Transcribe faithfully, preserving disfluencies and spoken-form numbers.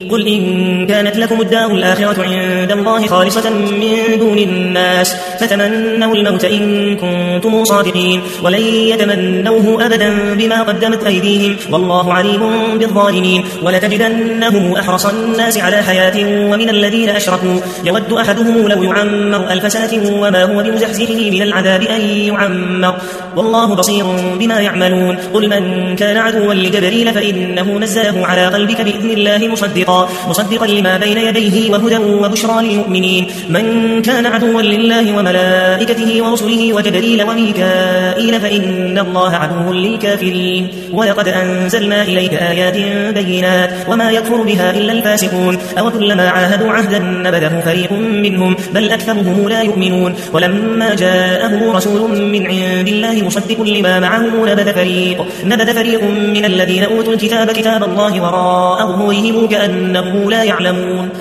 قل إن كانت لكم الدار الآخرة عند الله خالصة من دون الناس فتمنوا الموت إن كنتم صادقين ولن يتمنوه أبدا بما قدمت أيديهم والله عليم بالظالمين ولتجدنهم أحرص الناس على حياة ومن الذين أشركوا يود أحدهم لو يعمر ألف سنة وما هو بمزحزحه من العذاب أن يعمر والله بصير بما يعملون قل من كان عدوا لجبريل فإنه نزله على قلبك بإذن الله مصدقا مصدقا لما بين يديه وهدى وبشرى للمؤمنين من كان عدوا لله وملائكته ورسله وجبريل وميكائيل فإن الله عدو للكافرين ولقد أنزلنا إليك آيات بينات وما يكفر بها إلا الفاسقون أو كلما عاهدوا عهدا نبذه فريق منهم بل أكثرهم لا يؤمنون ولما جاءهم رسول من عند الله مصدق لما معهم نبذ فريق, نبذ فريق من الذين أوتوا الكتاب كتاب الله وراء ظهورهم كأنهم لا يعلمون